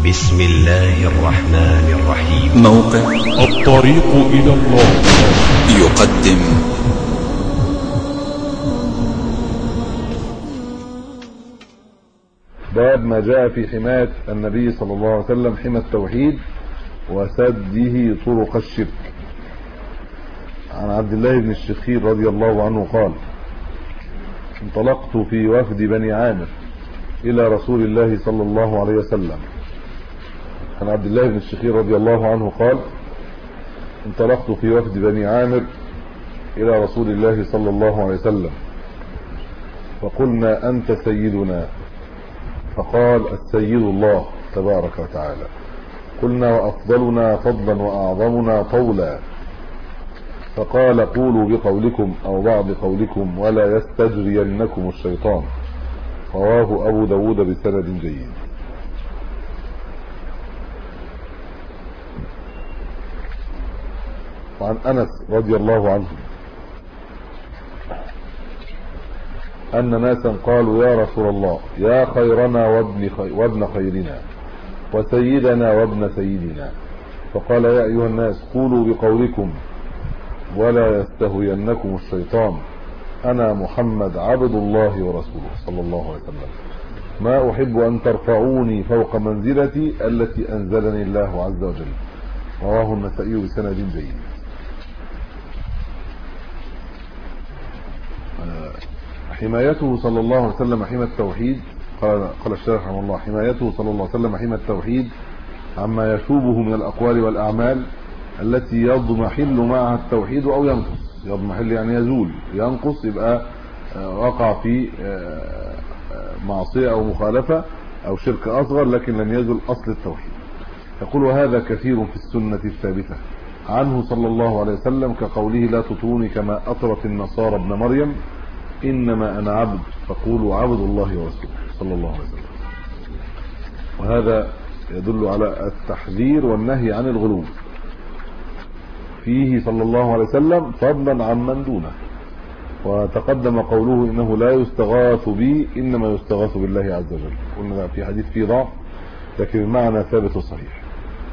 بسم الله الرحمن الرحيم. موقع الطريق إلى الله يقدم باب ما جاء في حماية النبي صلى الله عليه وسلم، حمى التوحيد وسده طرق الشرك. عن عبد الله بن الشخير رضي الله عنه قال: انطلقت في وفد بني عامر إلى رسول الله صلى الله عليه وسلم. عن عبد الله بن الشخير رضي الله عنه قال: انطلقت في وفد بني عامر إلى رسول الله صلى الله عليه وسلم فقلنا: أنت سيدنا. فقال: السيد الله تبارك وتعالى. قلنا: وأفضلنا فضلا وأعظمنا طولا. فقال: قولوا بقولكم أو بعض قولكم ولا يستجرينكم الشيطان. رواه أبو داود بسند جيد. وعن أنس رضي الله عنه أن ناسا قالوا: يا رسول الله، يا خيرنا وابن خيرنا وسيدنا وابن سيدنا. فقال: يا أيها الناس، قولوا بقولكم ولا يستهوينكم الشيطان. أنا محمد عبد الله ورسوله صلى الله عليه وسلم، ما أحب أن ترفعوني فوق منزلتي التي أنزلني الله عز وجل. رواه النسائي بسند جيد. حمايته صلى الله عليه وسلم حمى التوحيد. قال الشارح رحمه الله: حمايته صلى الله عليه وسلم حمى التوحيد عما يشوبه من الأقوال والأعمال التي يضمحل معها التوحيد أو ينقص. يضمحل يعني يزول، ينقص يبقى وقع في معصية أو مخالفة أو شرك أصغر لكن لم يزل أصل التوحيد. يقول: وهذا كثير في السنة الثابتة عنه صلى الله عليه وسلم، كقوله: لا تطروني كما أطرت النصارى ابن مريم، إنما أنا عبد فقولوا عبد الله ورسوله صلى الله عليه وسلم. وهذا يدل على التحذير والنهي عن الغلو فيه صلى الله عليه وسلم فضلا عن من دونه. وتقدم قوله: إنه لا يستغاث بي إنما يستغاث بالله عز وجل. قلنا في حديث فيه ضعف لكن المعنى ثابت وصحيح.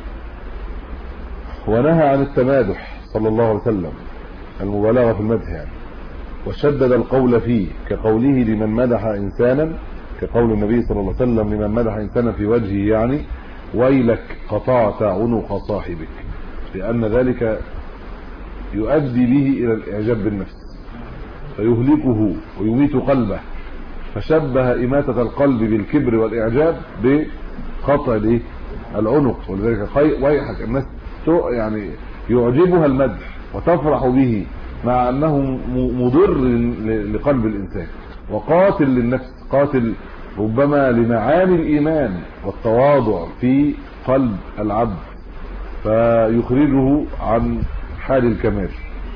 ونهى عن التمادح صلى الله عليه وسلم، المبالغة في المدح يعني، وشدد القول فيه، كقوله لمن مدح إنسانا، كقول النبي صلى الله عليه وسلم لمن مدح إنسانا في وجهه يعني: ويلك قطعت عنق صاحبك، لأن ذلك يؤدي به إلى الإعجاب بالنفس فيهلكه ويميت قلبه. فشبه إماتة القلب بالكبر والإعجاب بقطع العنق. ولذلك ويحك الناس يعني يعجبها المدح وتفرح به مع أنه مضر لقلب الإنسان وقاتل للنفس، قاتل ربما لمعاني الإيمان والتواضع في قلب العبد فيخرجه عن حال الكمال.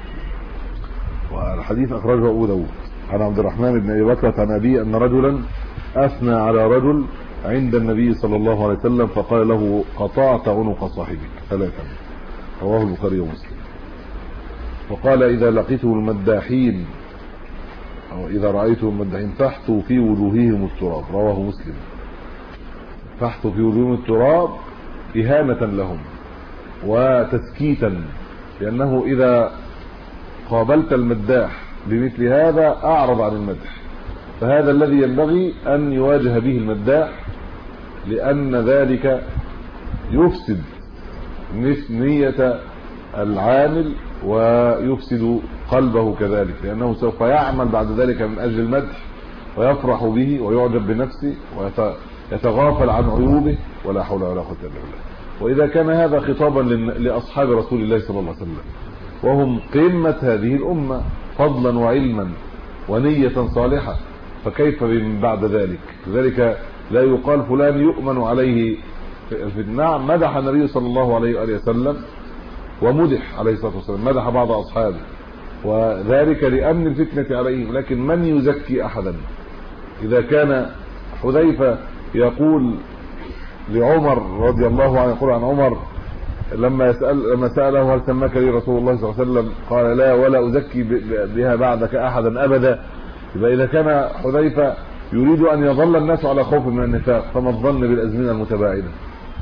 والحديث أخرجه أبو داود عن عبد الرحمن بن أبي بكر عن أبيه أن رجلا أثنى على رجل عند النبي صلى الله عليه وسلم فقال له: قطعت عنق صاحبك ثلاثا. رواه البخاري ومسلم. وقال: إذا لقيتم المداحين أو إذا رأيتم المداحين فاحثوا في وجوههم التراب. رواه مسلم. فاحثوا في وجوههم التراب إهانة لهم وتسكيتا، لأنه إذا قابلت المداح بمثل هذا أعرض عن المدح، فهذا الذي ينبغي أن يواجه به المداح، لأن ذلك يفسد نية العامل ويفسد قلبه كذلك، لأنه سوف يعمل بعد ذلك من أجل المدح ويفرح به ويعجب بنفسه ويتغافل عن عيوبه، ولا حول ولا قوة إلا بالله. وإذا كان هذا خطابا لأصحاب رسول الله صلى الله عليه وسلم وهم قمة هذه الأمة فضلا وعلما ونية صالحة، فكيف من بعد ذلك؟ لذلك لا يقال فلان يؤمن عليه في النعم. مدح النبي صلى الله عليه وآله وسلم ومدح عليه الصلاة والسلام، مدح بعض أصحابه وذلك لأمن الفتنة عليهم، لكن من يزكي أحدا؟ إذا كان حذيفة يقول لعمر رضي الله عنه، يقول عن عمر لما سأله: هل سماك لي رسول الله صلى الله عليه وسلم؟ قال: لا، ولا أزكي بها بعدك أحدا أبدا. يبقى إذا كان حذيفة يريد أن يظل الناس على خوف من النفاق، فما الظن بالأزمنة المتباعدة؟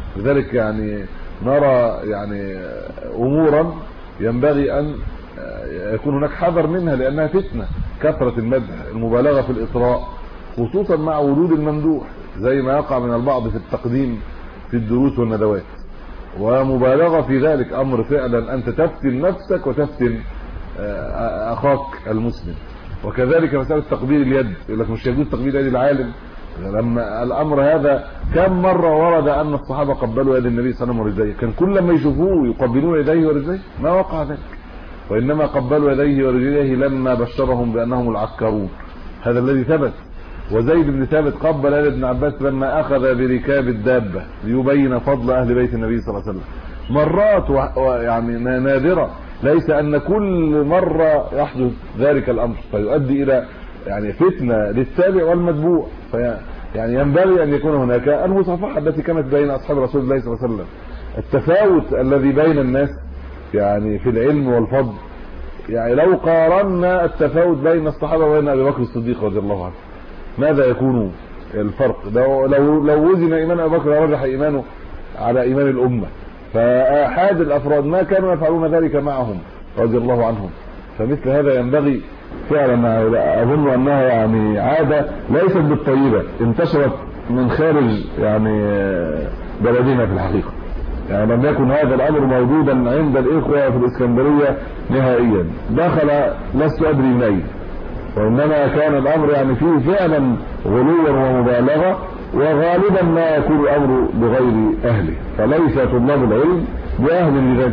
لذلك يعني نرى يعني امورا ينبغي ان يكون هناك حذر منها لانها فتنه، كثره المدح، المبالغه في الاطراء خصوصا مع وجود الممدوح، زي ما يقع من البعض في التقديم في الدروس والندوات، ومبالغه في ذلك امر فعلا انت تفتن نفسك وتفتن اخاك المسلم. وكذلك مساله تقبيل اليد، يقول لك مش يجوز تقبيل يد العالم، لما الامر هذا كم مره ورد ان الصحابه قبلوا يد النبي صلى الله عليه وسلم ورجليه، كان كل ما يشوفوه يقبلون يديه ورجليه؟ ما وقع ذلك، وانما قبلوا يديه ورجليه لما بشرهم بانهم العكرون، هذا الذي ثبت. وزيد بن ثابت قبل يد ابن عباس لما اخذ بركاب الدابه ليبين فضل اهل بيت النبي صلى الله عليه وسلم. مرات يعني نادره، ليس ان كل مره يحدث ذلك الامر فيؤدي الى يعني فتنه للتابع والمتبوع. يعني ينبغي ان يكون هناك المصافحه التي كانت بين اصحاب رسول الله صلى الله عليه وسلم، التفاوت الذي بين الناس يعني في العلم والفضل. يعني لو قارنا التفاوت بين الصحابه وبين ابي بكر الصديق رضي الله عنه ماذا يكون الفرق؟ لو وزن ايمان ابي بكر رجح ايمانه على ايمان الامه، فاحد الافراد ما كانوا يفعلون ذلك معهم رضي الله عنهم. فمثل هذا ينبغي فعلا، اظن انها يعني عاده ليست بالطيبه، انتشرت من خارج يعني بلدنا في الحقيقه. يعني لم يكن هذا الامر موجودا عند الاخوه في الاسكندريه نهائيا، دخل لست ادري منين، وانما كان الامر يعني فيه فعلا غلو ومبالغه، وغالبا ما يكون الامر بغير اهله، فليس طلاب العلم باهل لذلك.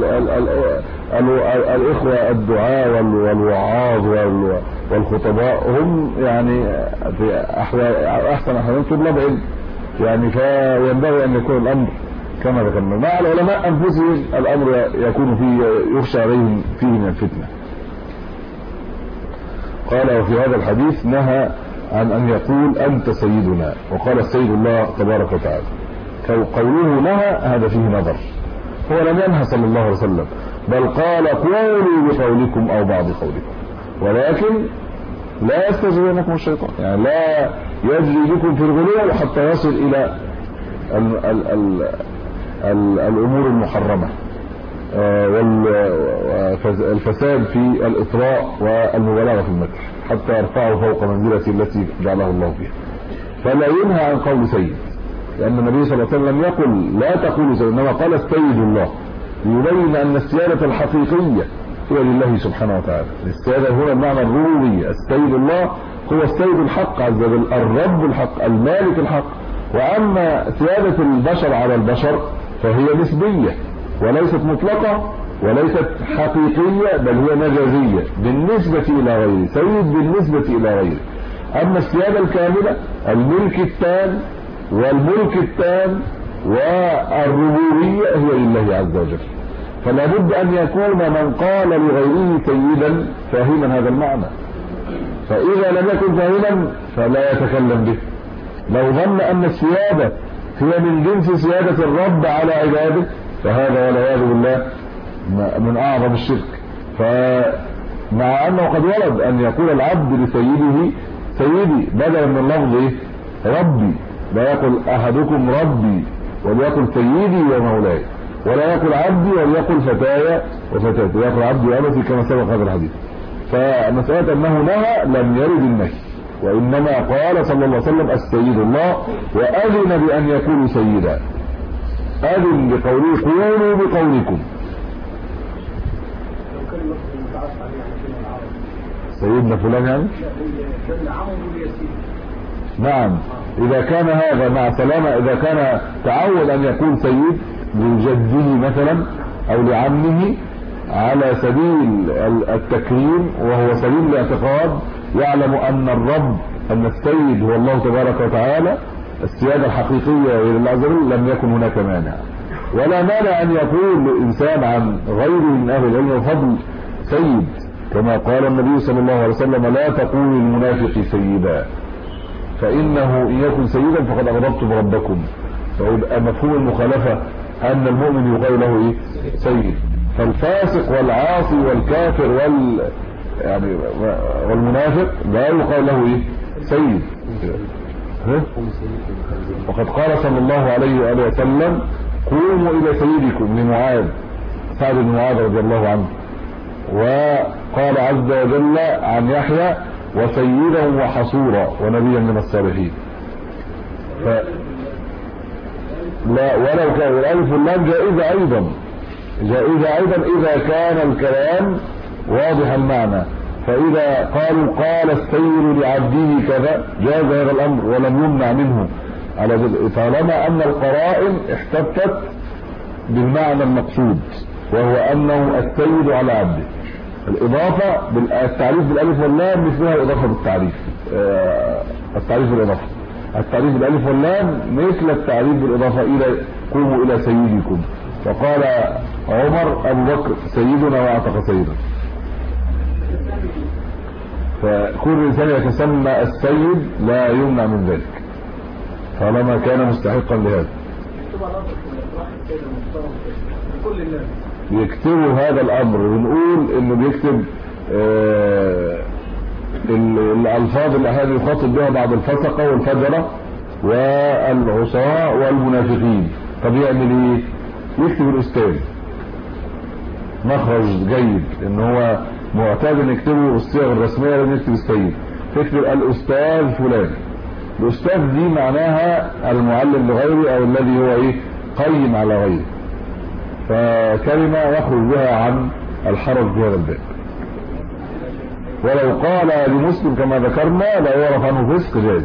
الاخوه الدعاء والوعاظ والخطباء هم يعني في احسن احوالهم طلاب علم، يعني فينبغي ان يكون الامر كما ذكرنا. مع العلماء انفسهم الامر يكون فيه يخشى عليهم فيه من الفتنه. قال وفي هذا الحديث نهى عن ان يقول انت سيدنا، وقال السيد الله تبارك وتعالى. قوله نهى هذا فيه نظر، هو لم ينهى صلى الله عليه وسلم، بل قال قولوا بقولكم او بعض قولكم، ولكن لا يستجرينكم الشيطان، يعني لا يجري بكم في الغلو حتى يصل الى الامور المحرمه والفساد في الاطراء والمبالغه في المدح حتى يرفعه فوق منزلته التي جعله الله فيها. فلا ينهى عن قول سيد، لان النبي صلى الله عليه وسلم يقول لا تقولوا سيد، انما قال السيد الله، ليبين ان السياده الحقيقيه هي لله سبحانه وتعالى. السياده هنا المعنى الربوبيه، السيد الله هو السيد الحق عز وجل، الرب الحق، المالك الحق. واما سياده البشر على البشر فهي نسبيه وليست مطلقه وليست حقيقيه، بل هي مجازيه بالنسبه الى غيره، سيد بالنسبه الى غيره. اما السياده الكامله الملك التام والملك التام والربوبيه هي لله عز وجل. فلا بد ان يكون من قال لغيره سيدا فاهما هذا المعنى، فاذا لم يكن فاهما فلا يتكلم به. لو ظن ان السياده هي من جنس سياده الرب على عباده فهذا والعياذ بالله من اعظم الشرك. فمع انه قد ورد ان يقول العبد لسيده سيدي بدلا من لفظ ربي، لا يقول احدكم ربي وليقل سيدي ومولاي، ولا يقول عبدي وليقل فتايا وفتاتي، يقول عبدي وامتي كما سبق هذا الحديث. فمسألة انه نهى لم يرد النهي، وانما قال صلى الله عليه وسلم السيد الله، واذن بان يكونوا سيدا، اذن بقوله قولوا بقولكم. سيدنا فلان يعني نعم، اذا كان هذا مع سلامة، اذا كان تعود ان يكون سيد لجده مثلا او لعمه على سبيل التكريم وهو سبيل الاعتقاد، يعلم ان الرب ان السيد هو الله تبارك وتعالى، السيادة الحقيقية لله عز وجل، لم يكن هناك مانع. ولا مانع ان يقول الانسان عن غيره من اهل العلم وفضل سيد، كما قال النبي صلى الله عليه وسلم لا تقولوا للمنافق سيدا فانه ان يكن سيدا فقد اغضبتم ربكم. فيبقى مفهوم المخالفه ان المؤمن يقال له ايه؟ سيد. فالفاسق والعاصي والكافر والمنافق لا يقال له ايه؟ سيد. وقد قال صلى الله عليه وآله وسلم قوموا إلى سيدكم لمعاذ سعد بن معاذ رضي الله عنه. وقال عز وجل عن يحيى وسيدا وحصورا ونبيا من الصالحين. لا ولو كان الالف واللام جائزه ايضا اذا كان الكلام واضح المعنى. فاذا قالوا قال السيد لعبده كذا جاز هذا الامر ولم يمنع منه على طالما ان القرائن احتفت بالمعنى المقصود وهو انه السيد على عبده. الاضافه التعريف بالالف واللام مثلها الاضافه بالتعريف. التعريف بالاضافه التعريف بالالف واللام مثل التعريف بالاضافه الى قوموا الى سيدكم. فقال عمر ابو بكر سيدنا واعتق سيدا. فكل انسان يتسمى السيد لا يمنع من ذلك طالما كان مستحقا لهذا. يكتبوا هذا الامر ونقول انه بيكتب الالفاظ اللي هذه يخاطب بها بعض الفسقه والفجره والعصاه والمنافقين. طب يعمل ايه؟ يكتب الاستاذ مخرج جيد ان هو معتاد ان يكتبوا الصيغ الرسميه لازم يكتب السيد. تكتب الاستاذ فلان. الاستاذ دي معناها المعلم لغيره او الذي هو ايه قيم على غيره. فكلمه يخرج بها عن الحرج في هذا الباب. ولو قال لمسلم كما ذكرنا لا يعرف عنه فسق جائز.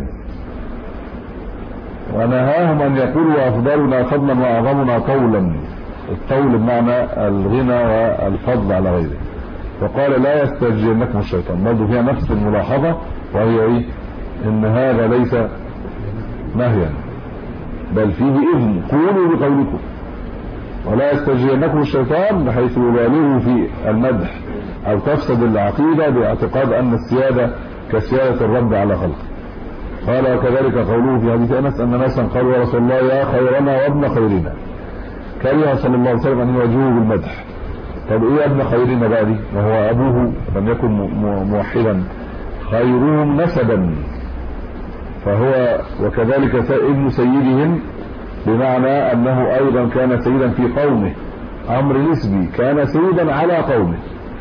ونهاهم ان يقولوا افضلنا فضلا واعظمنا قولا. القول بمعنى الغنى والفضل على غيره. وقال لا يستجيبنكم الشيطان. برضه فيها نفس الملاحظه وهي ايه؟ ان هذا ليس نهيا بل فيه اذن قولوا بقولكم. ولا يستجيبنكم الشيطان بحيث يبالغوا في المدح او تفسد العقيده باعتقاد ان السياده كسياده الرب على خلقه. قال وكذلك قوله في حديث انس ان ناسا قالوا يا رسول الله يا خيرنا وابن خيرنا. كره صلى الله عليه وسلم ان يواجهوه بالمدح. طب ايه ابن خيرنا بقى دي؟ وهو ابوه لم يكن موحدا. خيرهم نسبا فهو وكذلك ابن سيدهم بمعنى انه ايضا كان سيدا في قومه. امر نسبي كان سيدا على قومه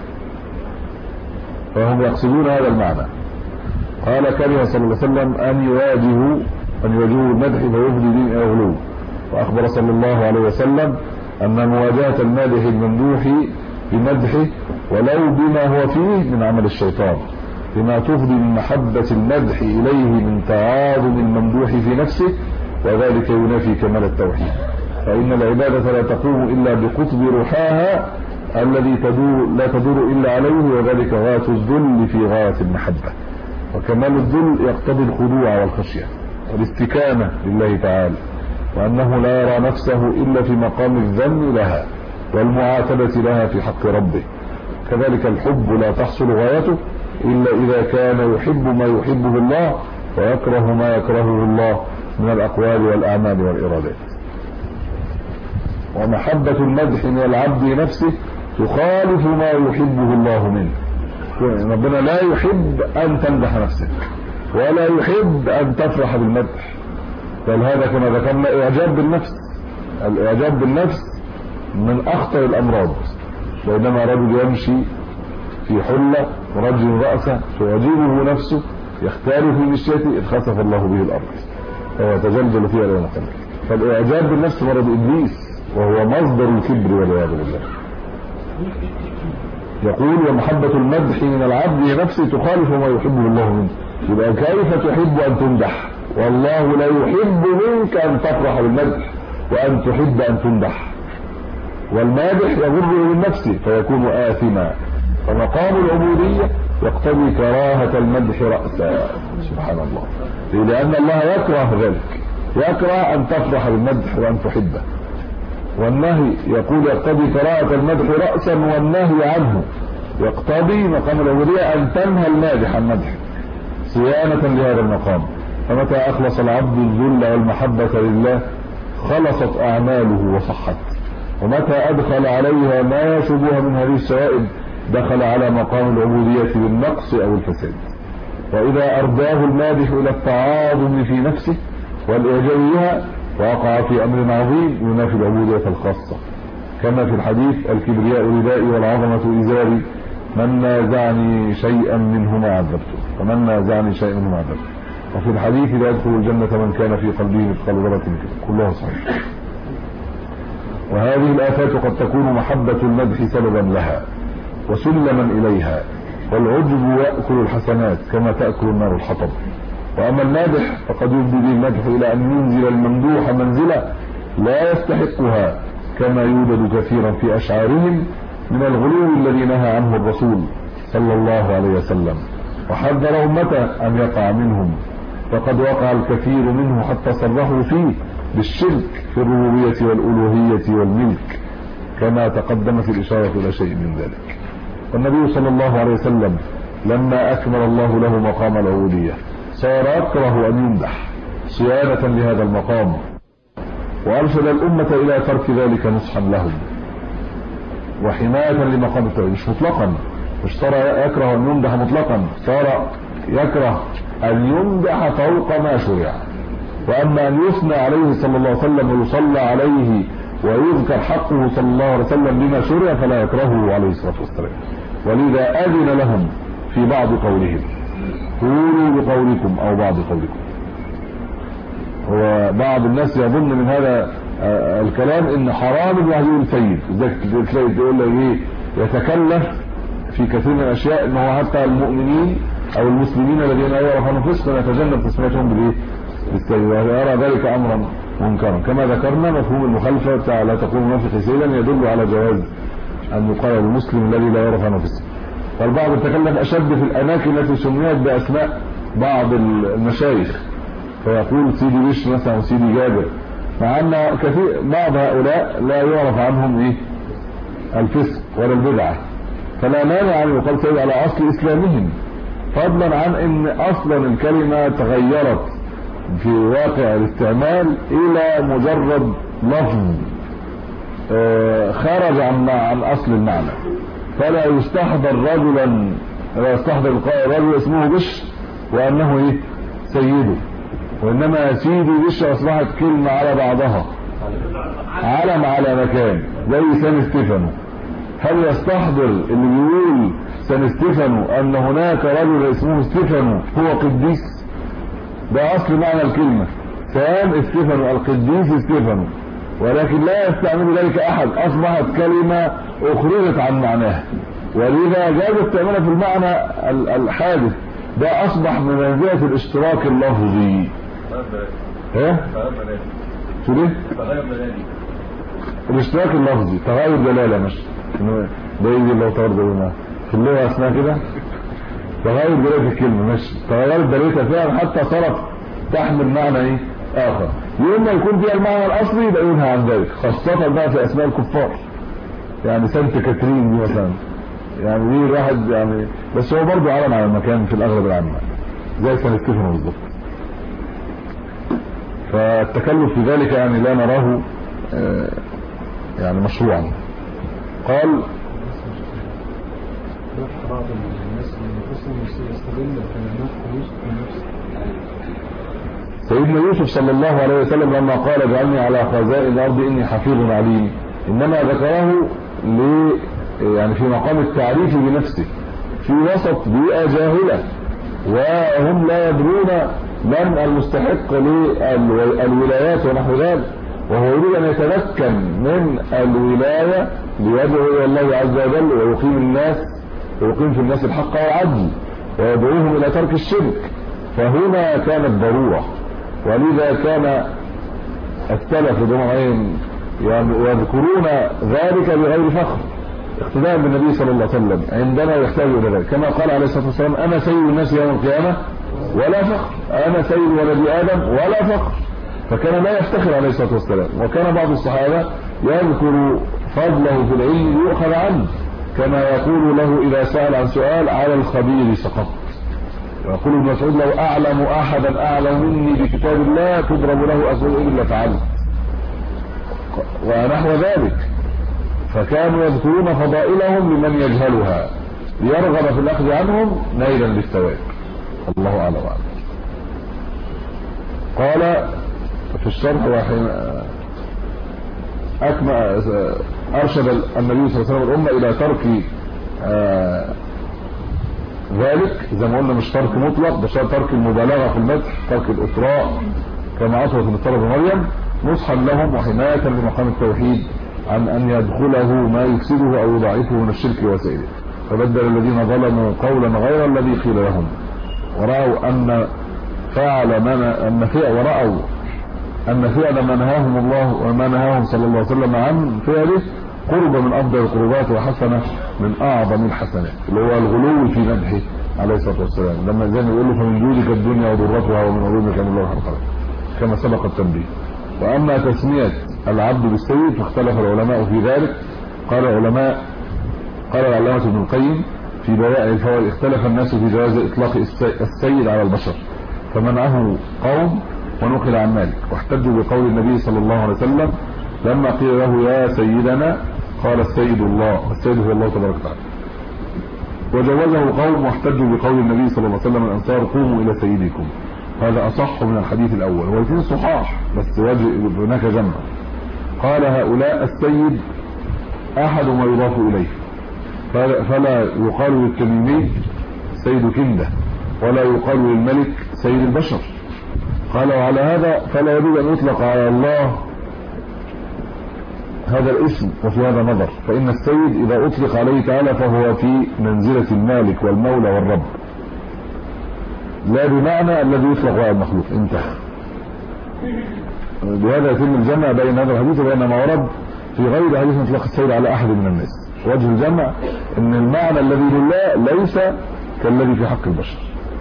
فهم يقصدون هذا المعنى. قال كره صلى الله عليه وسلم ان يواجهوا المدح فيفضي دين الى غلو. واخبر صلى الله عليه وسلم ان مواجهه المادح الممدوح بمدحه ولو بما هو فيه من عمل الشيطان بما تفضي من محبه المدح اليه من تعاظم الممدوح في نفسه وذلك ينافي كمال التوحيد. فان العباده لا تقوم الا بقطب روحها الذي لا تدور الا عليه وذلك غايه الذل في غايه المحبه. وكمال الذل يقتضي الخضوع والخشيه والاستكانه لله تعالى وانه لا يرى نفسه الا في مقام الذم لها والمعاتبه لها في حق ربه. كذلك الحب لا تحصل غايته الا اذا كان يحب ما يحبه الله ويكره ما يكرهه الله من الاقوال والاعمال والارادات. ومحبه المدح من العبد نفسه تخالف ما يحبه الله منه. ربنا لا يحب ان تمدح نفسك ولا يحب ان تفرح بالمدح بل هذا كما ذكرنا اعجاب بالنفس. الاعجاب بالنفس من اخطر الامراض. بينما رجل يمشي في حله ورجل راسه تعجبه نفسه يختال في مشيته اذ خسف الله به الارض ويتجلجل فيها الى القلب. فالاعجاب بالنفس مرض ابليس وهو مصدر الكبر والعياذ بالله. يقول ومحبه المدح من العبد نفسه تخالف ما يحبه الله منه. يبقى كيف تحب ان تمدح والله لا يحب منك ان تفرح بالمدح وان تحب ان تمدح. والمادح يغره من نفسه فيكون آثما. فمقام العبودية يقتضي كراهة المدح رأسا. سبحان الله. لأن الله يكره ذلك. يكره أن تفرح بالمدح وأن تحبه. والنهي يقول يقتضي كراهة المدح رأسا والنهي عنه يقتضي مقام العبودية أن تنهى المادح عن مدح صيانة لهذا المقام. فمتى أخلص العبد الذل والمحبة لله خلصت أعماله وصحت. ومتى أدخل عليها ما يشبه من هذه الشوائب دخل على مقام العبودية بالنقص أو الفساد. وإذا أرداه المادح إلى التعاظم في نفسه والإعجاب بها وقع في أمر عظيم ينافي العبودية الخاصة، كما في الحديث: الكبرياء ردائي والعظمة إزاري، من نازعني شيئا منهما عذبته، ومن نازعني شيئا منهما عذبته. وفي الحديث: لا يدخل الجنة من كان في قلبه مثقال ذرة من كبر. كلها صحيح. وهذه الآفات قد تكون محبة المدح سببا لها وسلما إليها، والعجب يأكل الحسنات كما تأكل النار الحطب. وأما المادح فقد يفضي به المدح إلى أن ينزل الممدوح منزلة لا يستحقها، كما يوجد كثيرا في أشعارهم من الغلو الذي نهى عنه الرسول صلى الله عليه وسلم وحذر أمته أن يقع منهم، فقد وقع الكثير منه حتى صرحوا فيه بالشرك في الربوبية والألوهية والملك، كما تقدمت الإشارة إلى شيء من ذلك. والنبي صلى الله عليه وسلم لما أكمل الله له مقام العبودية صار يكره أن يمدح صيانة لهذا المقام، وأرشد الأمة إلى ترك ذلك نصحا لهم وحماية لمقام التوحيد. مش مطلقا، مش صار يكره أن يمدح مطلقا، صار يكره أن يمدح فوق ما شرع. وأما أن يثنى عليه صلى الله عليه وسلم ويصلى عليه ويذكر حقه صلى الله عليه وسلم بما شرع فلا يكرهه عليه الصلاة والسلام. ولذا أذن لهم في بعض قولهم: قولوا بقولكم أو بعض قولكم. وبعض الناس يظن من هذا الكلام ان حرام ان واحد يقول سيد، ازاي تلاقي تقول له ايه يتكلف في كثير من الاشياء، ان هو حتى المؤمنين او المسلمين الذين يعرفون فسقا يتجنب تسميتهم بالايه؟ بالسيد، ويرى ذلك امرا منكرا. كما ذكرنا مفهوم المخالفه بتاع لا تقول منافق سيدا يدل على جواز ان يقال المسلم الذي لا يعرف عنه فسق. والبعض يتكلم اشد في الاماكن التي سميت باسماء بعض المشايخ، فيقول سيدي بشر مثلا وسيدي جابر، مع ان كثير بعض هؤلاء لا يعرف عنهم ايه؟ الفسق ولا البدعه، فلا مانع ان يقال سيد على اصل اسلامهم، فضلا عن ان اصلا الكلمه تغيرت في واقع الاستعمال الى مجرد لفظ خرج عن اصل المعنى، فلا يستحضر رجلا، لا يستحضر رجل اسمه بشر وانه ايه؟ سيده، وانما سيدي بشر اصبحت كلمه على بعضها، علم على مكان زي سان ستيفانو. هل يستحضر اللي بيقول سان ستيفانو ان هناك رجل اسمه ستيفانو هو قديس؟ ده اصل معنى الكلمه، سان ستيفانو القديس ستيفانو، ولكن لا يستعمل ذلك احد، اصبحت كلمه اخرجت عن معناها، ولذا جاز استعمالها في المعنى الحادث. ده اصبح من منزله الاشتراك اللفظي. ايه؟ شو ده؟ الاشتراك اللفظي، تغير دلاله، مش ده يجي لو تغير دلاله في اللغه اسمها كده تغير دلاله الكلمه، مش تغير دلالتها فعلا حتى صارت تحمل معنى ايه؟ اخر. يوم ما يكون فيها المعنى الاصلي يبقى ينهى عن ذلك، خاصه بقى في اسماء الكفار، يعني سانت كاترين دي مثلا، يعني دي واحد يعني، بس هو برضه علم على المكان في الاغلب العام زي سان ستيفانو بالظبط. فالتكلف في ذلك يعني لا نراه يعني مشروعا. قال بعض الناس يستغل كلمات يوسف. سيدنا يوسف صلى الله عليه وسلم لما قال اجعلني على خزائن الارض اني حفيظ عليم، انما ذكره يعني في مقام التعريف بنفسه في وسط بيئة جاهلة وهم لا يدرون من المستحق للولايات ونحو ذلك، وهو يريد ان يتمكن من الولاية ليدعو الى الله عز وجل ويقيم الناس ويقيم في الناس الحق والعدل ويدعوهم الى ترك الشرك. فهنا كانت ضرورة، ولذا كان السلف يذكرون ذلك بغير فخر اقتداء بالنبي صلى الله عليه وسلم عندما يحتاج الى ذلك، كما قال عليه الصلاه والسلام: انا سيد الناس يوم القيامه ولا فخر، انا سيد ولد ادم ولا فخر. فكان لا يفتخر عليه الصلاه والسلام. وكان بعض الصحابه يذكر فضله في العلم يؤخذ عنه، كما يقول له اذا سال عن سؤال: على الخبير سقطت. ويقول ابن مسعود: لو اعلم احدا اعلم مني بكتاب الله تضرب له اسئله الا فعلت، ونحو ذلك. فكانوا يذكرون فضائلهم لمن يجهلها ليرغب في الاخذ عنهم نيلا للثواب. الله اعلم. قال في الشرح ارشد النبي صلى الله عليه وسلم الامه الى ترك ذلك، زي ما قلنا مش ترك مطلق، بس ترك المبالغه في المدح، ترك الاطراء كما اطرت من طلب مريم، نصحا لهم وحمايه لمقام التوحيد عن ان يدخله ما يفسده او يضاعفه من الشرك وسائره. فبدل الذين ظلموا قولا غير الذي قيل لهم، ورأوا أن فعل ما نهاهم الله وما نهاهم صلى الله عليه وسلم عن فعله قرب من أفضل القربات وحسنة من أعظم الحسنات، اللي هو الغلو في مدحه عليه الصلاة والسلام، لما زي ما يقول له فمن جودك الدنيا وضرتها ومن علومك من الله القلم، كما سبق التنبيه. وأما تسمية العبد بالسيد فاختلف العلماء في ذلك. قال العلامة ابن القيم في بواء الفوائد اختلف الناس في جواز اطلاق السيد على البشر، فمنعه قوم ونقل عن مالك، واحتجوا بقول النبي صلى الله عليه وسلم لما قيل له يا سيدنا قال السيد الله، السيد هو الله تبارك وتعالى. وجوزه قوم واحتجوا بقول النبي صلى الله عليه وسلم الانصار قوموا الى سيدكم، هذا اصح من الحديث الاول، والاثنين صحاح بس هناك جمع. قال هؤلاء السيد احد ما يضاف اليه، فلا يقال للتميمي سيد كندة ولا يقال للملك سيد البشر. قال وعلى هذا فلا يجوز ان يطلق على الله هذا الاسم، وفي هذا نظر، فإن السيد إذا أطلق عليه تعالى فهو في منزلة المالك والمولى والرب، لا بمعنى الذي يطلق على المخلوق. انتهى. بهذا يتم الجمع بين هذا الحديث وبين ما ورد في غير حديث اطلاق السيد على أحد من الناس. وجه الجمع ان المعنى الذي لله ليس كالذي في حق البشر.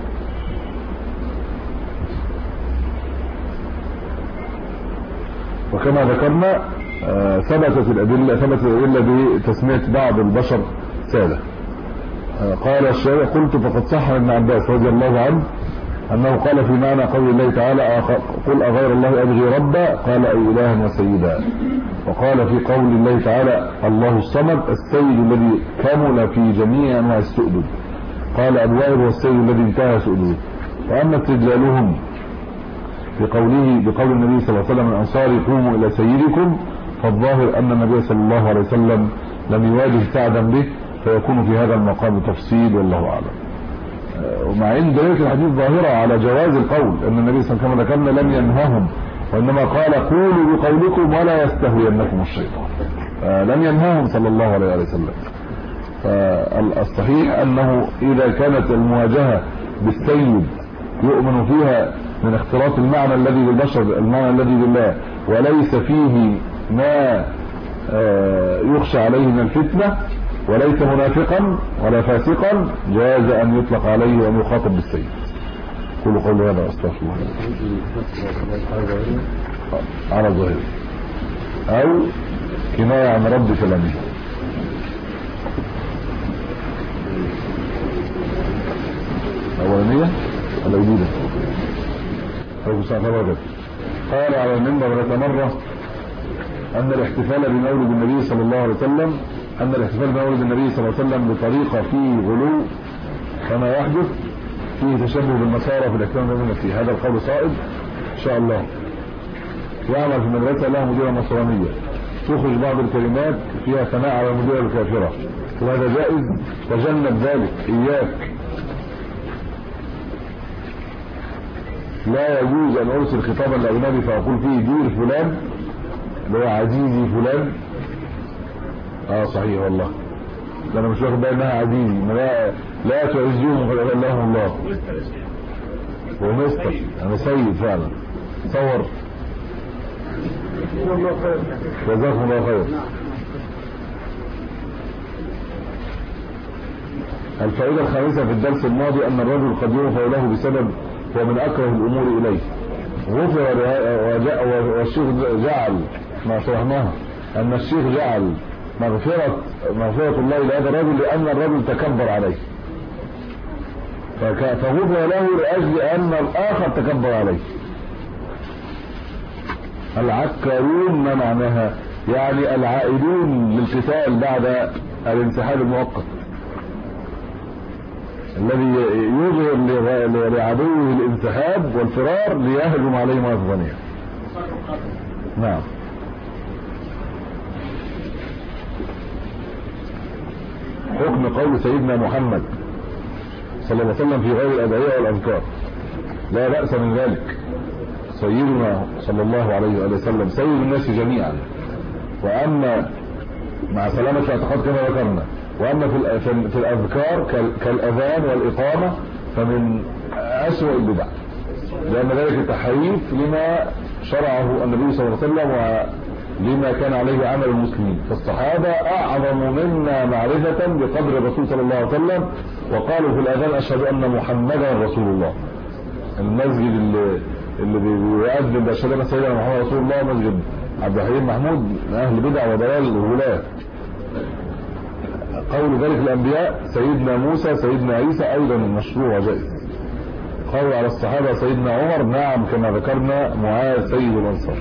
وكما ذكرنا ثبتت الأدلة بتسمية بعض البشر سادة. قال الشارع قلت فقد صح ابن عباس رضي الله عنه أنه قال في معنى قول الله تعالى قل أغير الله أبغي ربا، قال أي إلها وسيدا. وقال في قول الله تعالى الله الصمد السيد الذي كمل في جميع أنواع السؤدد، قال أبو وائل هو السيد الذي انتهى سؤدده. وأما استدلالهم بقول النبي صلى الله عليه وسلم الأنصار قوموا إلى سيدكم، فالظاهر أن النبي صلى الله عليه وسلم لم يواجه سعدا به، فيكون في هذا المقام تفصيل والله أعلم. ومع ان دلالة الحديث ظاهرة على جواز القول، ان النبي صلى الله عليه وسلم كما ذكرنا لم ينههم، وانما قال قولوا بقولكم ولا يستهوينكم الشيطان، لم ينههم صلى الله عليه وسلم. فالصحيح انه اذا كانت المواجهة بالسيد يؤمن فيها من اختلاط المعنى الذي للبشر المعنى الذي لله، وليس فيه ما يخشى عليه من الفتنة، وليس منافقا ولا فاسقا، جاز ان يطلق عليه وان يخاطب بالسيد. كل قول هذا استغفر الله على ظاهره او كناية عن رد كلامه. اولانية الاولية قال على المنبر ذات مرة ان الاحتفال بمولد النبي صلى الله عليه وسلم بطريقة فيه غلو كما يحدث فيه تشبه بالنصارى في الاحتفال بالمسيح. هذا القول صائب ان شاء الله. يعمل في مدرسة لها مديرة نصرانية تخرج بعض الكلمات فيها ثناء على المديرة الكافرة، وهذا جائز، تجنب ذلك إياك. لا يجوز أن أرسل خطابا لأجنبي فأقول فيه دير فلان اللي هو عزيزي فلان. صحيح والله، انا مش واخد بالي انها عزيزي، لا تعزيهم قد اذلهم الله. هو مستر انا سيد فعلا. تصور جزاكم الله خير. الفائدة الخامسة في الدرس الماضي ان الرجل قد يغفر له بسبب هو من اكره الامور اليه، غفر والشيخ جعل ما شرحناها ان الشيخ جعل مغفرة الله لهذا الرجل لأن الرجل تكبر عليه، فغفر له لأجل أن الآخر تكبر عليه. العكارون ما معناها؟ يعني العائدون للقتال بعد الانسحاب المؤقت. الذي يظهر لعدوه الانسحاب والفرار ليهجم عليه مرة ثانية. نعم. حكم قول سيدنا محمد صلى الله عليه وسلم في غير الأدعية والأذكار. لا بأس من ذلك. سيدنا صلى الله عليه وآله وسلم سيد الناس جميعا، وأما مع سلامة الاعتقاد كما ذكرنا، وأما في الأذكار كالأذان والإقامة فمن أسوأ البدع، لأن ذلك تحريف لما شرعه النبي صلى الله عليه وسلم ولما كان عليه عمل المسلمين. فالصحابة أعظم منا معرفة بقدر الرسول صلى الله عليه وسلم، وقالوا في الأذان أشهد أن محمدا رسول الله. المسجد اللي بيؤذن بأشهد أن سيدنا محمد رسول الله مسجد عبد الحليم محمود من أهل بدع وضلال وغلاة. قول ذلك الأنبياء سيدنا موسى سيدنا عيسى أيضا مشروع جائز. قول على الصحابة سيدنا عمر نعم كما ذكرنا معاذ سيد الأنصار.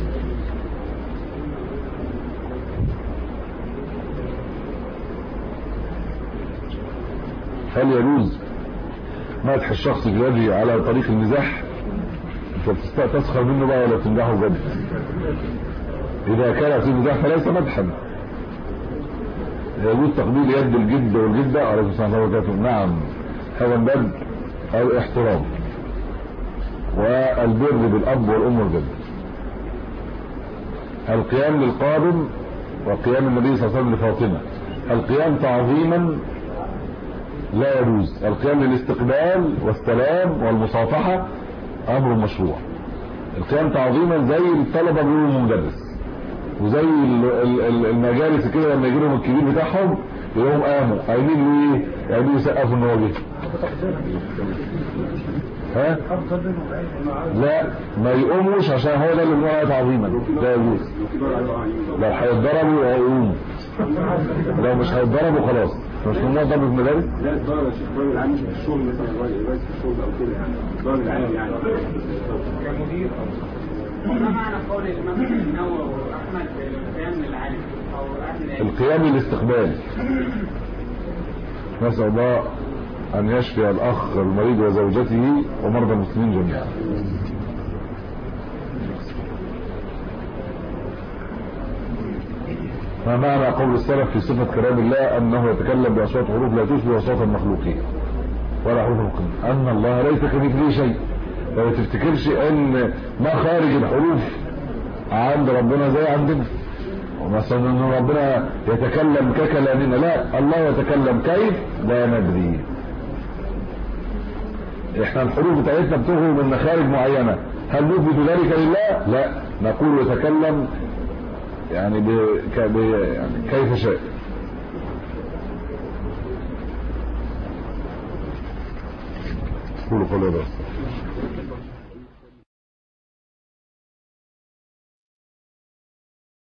هل يجوز مدح الشخص بوجهه على طريق المزاح؟ انت تسخر منه بقى ولا تمدحه بجد؟ اذا كان في مزاح فليس مدحا. يجوز تقبيل يد الجد والجده عليه الصلاه والسلام. نعم، هذا من باب الاحترام والبر بالاب والام والجد. القيام للقادم وقيام النبي صلى الله عليه وسلم لفاطمه، القيام تعظيما لا يجوز. القيام للاستقبال والسلام والمصافحة أمر مشروع. القيام تعظيما زي الطلبة بيقولوا المدرس، وزي المجالس كده لما يجي لهم الكبير بتاعهم يقول لهم قاموا قايمين ليه؟ قايمين يسقفوا ان هو جه. ها؟ لا ما يقوموش عشان هو ده اللي بنقول تعظيما، لا يجوز. لو هيتضربوا يقوموا، لو مش هيتضربوا خلاص. مش ممنوع ضرب المدارس؟ لا الضرب يا شيخ، الضرب العام في الشغل مثلا، بس في الشغل او كده يعني، الضرب العام يعني كمدير. ما معنى قول الامام النووي واحمد القيام للعالم او القيام للاستقبال؟ نسأل الله ان يشفي الاخ المريض وزوجته ومرضى المسلمين جميعا. ما معنى قول السلف في صفة كلام الله أنه يتكلم بأصوات حروف لا تشبه أصوات المخلوقين ولا حروف المخلوقين؟ أن الله ليس كمثله شيء. فما تفتكرش أن ما خارج الحروف عند ربنا زي عندنا، ومثلا أن ربنا يتكلم ككلامنا، لا، الله يتكلم كيف لا ندري. احنا الحروف بتاعتنا بتخرج من مخارج معينة، هل نثبت ذلك لله؟ لا، نقول يتكلم يعني يعني كيف شاء. قولوا قولوا بس.